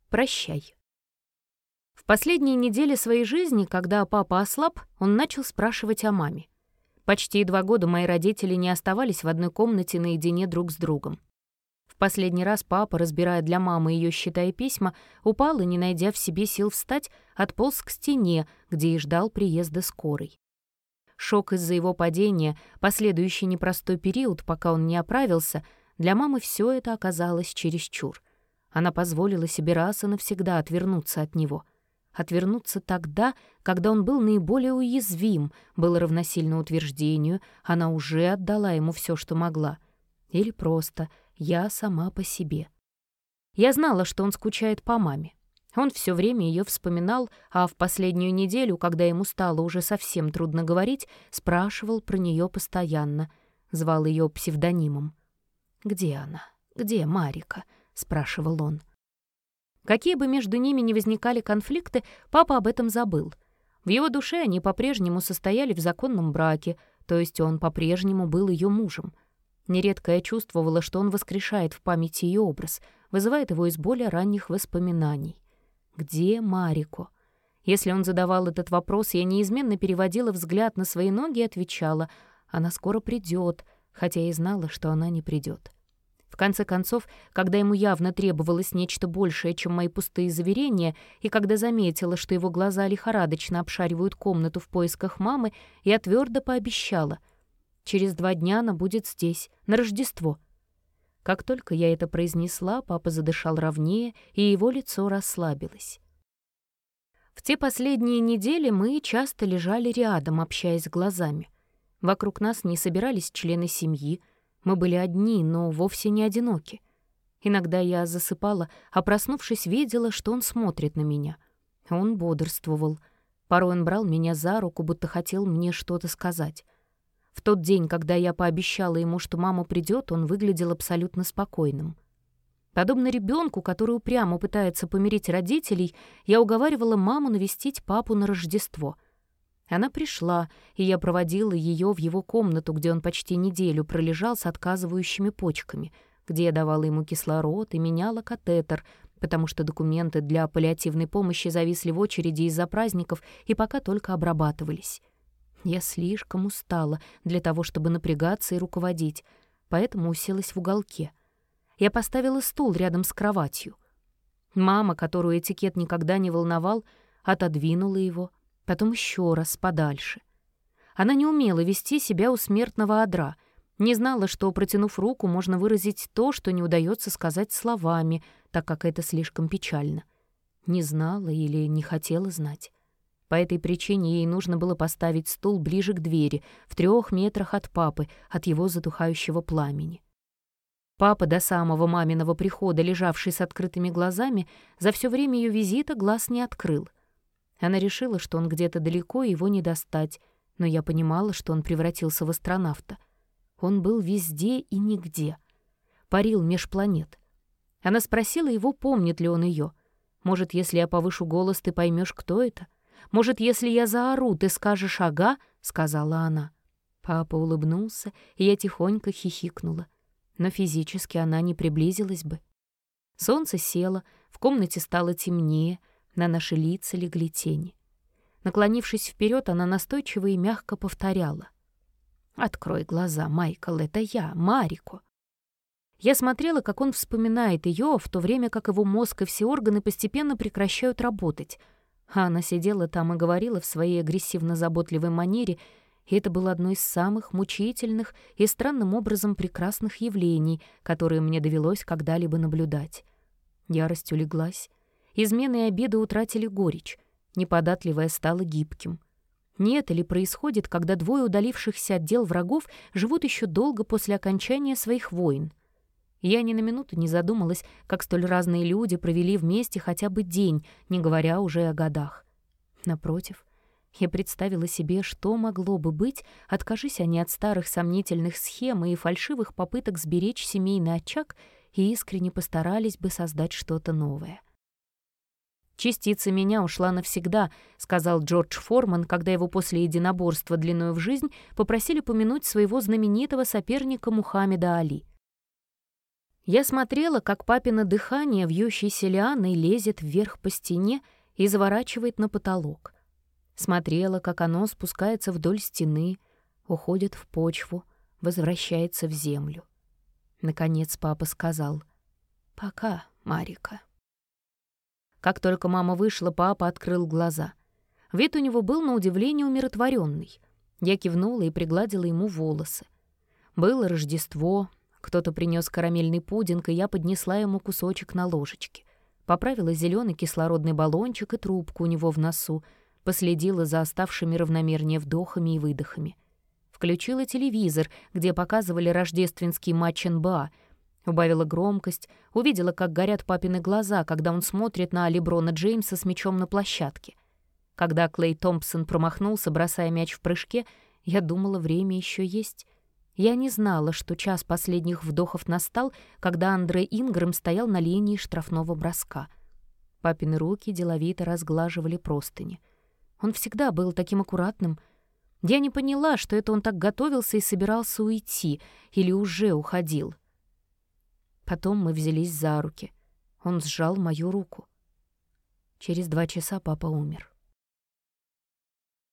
Прощай. В последние недели своей жизни, когда папа ослаб, он начал спрашивать о маме. Почти 2 года мои родители не оставались в одной комнате наедине друг с другом. В последний раз папа, разбирая для мамы ее счета и письма, упал и, не найдя в себе сил встать, отполз к стене, где и ждал приезда скорой. Шок из-за его падения, последующий непростой период, пока он не оправился, для мамы все это оказалось чересчур. Она позволила себе раз и навсегда отвернуться от него. Отвернуться тогда, когда он был наиболее уязвим, было равносильно утверждению, она уже отдала ему все, что могла. Или просто «я сама по себе». Я знала, что он скучает по маме. Он все время ее вспоминал, а в последнюю неделю, когда ему стало уже совсем трудно говорить, спрашивал про нее постоянно, звал ее псевдонимом. «Где она? Где Марика?» — спрашивал он. Какие бы между ними ни возникали конфликты, папа об этом забыл. В его душе они по-прежнему состояли в законном браке, то есть он по-прежнему был ее мужем. Нередко я чувствовала, что он воскрешает в памяти ее образ, вызывает его из более ранних воспоминаний. «Где Марико?» Если он задавал этот вопрос, я неизменно переводила взгляд на свои ноги и отвечала: «Она скоро придет», хотя и знала, что она не придет. В конце концов, когда ему явно требовалось нечто большее, чем мои пустые заверения, и когда заметила, что его глаза лихорадочно обшаривают комнату в поисках мамы, я твердо пообещала: «Через 2 дня она будет здесь, на Рождество». Как только я это произнесла, папа задышал ровнее, и его лицо расслабилось. В те последние недели мы часто лежали рядом, общаясь глазами. Вокруг нас не собирались члены семьи. Мы были одни, но вовсе не одиноки. Иногда я засыпала, а проснувшись, видела, что он смотрит на меня. Он бодрствовал. Порой он брал меня за руку, будто хотел мне что-то сказать. В тот день, когда я пообещала ему, что мама придет, он выглядел абсолютно спокойным. Подобно ребенку, который упрямо пытается помирить родителей, я уговаривала маму навестить папу на Рождество. Она пришла, и я проводила ее в его комнату, где он почти неделю пролежал с отказывающими почками, где я давала ему кислород и меняла катетер, потому что документы для паллиативной помощи зависли в очереди из-за праздников и пока только обрабатывались. Я слишком устала для того, чтобы напрягаться и руководить, поэтому уселась в уголке. Я поставила стул рядом с кроватью. Мама, которую этикет никогда не волновал, отодвинула его, потом еще раз подальше. Она не умела вести себя у смертного одра, не знала, что, протянув руку, можно выразить то, что не удается сказать словами, так как это слишком печально. Не знала или не хотела знать. По этой причине ей нужно было поставить стул ближе к двери, в 3 метрах от папы, от его затухающего пламени. Папа, до самого маминого прихода, лежавший с открытыми глазами, за все время ее визита глаз не открыл. Она решила, что он где-то далеко, и его не достать, но я понимала, что он превратился в астронавта. Он был везде и нигде. Парил меж планет. Она спросила его, помнит ли он ее. «Может, если я повышу голос, ты поймешь, кто это? Может, если я заору, ты скажешь «ага», — сказала она. Папа улыбнулся, и я тихонько хихикнула. Но физически она не приблизилась бы. Солнце село, в комнате стало темнее, на наши лица легли тени. Наклонившись вперед, она настойчиво и мягко повторяла: «Открой глаза, Майкл, это я, Марико». Я смотрела, как он вспоминает ее, в то время как его мозг и все органы постепенно прекращают работать. А она сидела там и говорила в своей агрессивно-заботливой манере, и это было одно из самых мучительных и странным образом прекрасных явлений, которые мне довелось когда-либо наблюдать. Ярость улеглась. Измены и обиды утратили горечь. Неподатливое стало гибким. Не это ли происходит, когда 2 удалившихся от дел врагов живут еще долго после окончания своих войн? Я ни на минуту не задумалась, как столь разные люди провели вместе хотя бы день, не говоря уже о годах. Напротив, я представила себе, что могло бы быть, откажись они от старых сомнительных схем и фальшивых попыток сберечь семейный очаг, и искренне постарались бы создать что-то новое. «Частица меня ушла навсегда», — сказал Джордж Форман, когда его после единоборства длиною в жизнь попросили помянуть своего знаменитого соперника Мухаммеда Али. Я смотрела, как папино дыхание, вьющейся лианой, лезет вверх по стене и заворачивает на потолок. Смотрела, как оно спускается вдоль стены, уходит в почву, возвращается в землю. Наконец папа сказал: «Пока, Марика». Как только мама вышла, папа открыл глаза. Вид у него был на удивление умиротворенный. Я кивнула и пригладила ему волосы. Было Рождество, кто-то принес карамельный пудинг, и я поднесла ему кусочек на ложечке. Поправила зеленый кислородный баллончик и трубку у него в носу, последила за оставшими равномернее вдохами и выдохами. Включила телевизор, где показывали рождественский матч НБА. Убавила громкость, увидела, как горят папины глаза, когда он смотрит на Леброна Джеймса с мячом на площадке. Когда Клей Томпсон промахнулся, бросая мяч в прыжке, я думала, время еще есть. Я не знала, что час последних вдохов настал, когда Андре Ингрэм стоял на линии штрафного броска. Папины руки деловито разглаживали простыни. Он всегда был таким аккуратным. Я не поняла, что это он так готовился и собирался уйти, или уже уходил. Потом мы взялись за руки. Он сжал мою руку. Через 2 часа папа умер.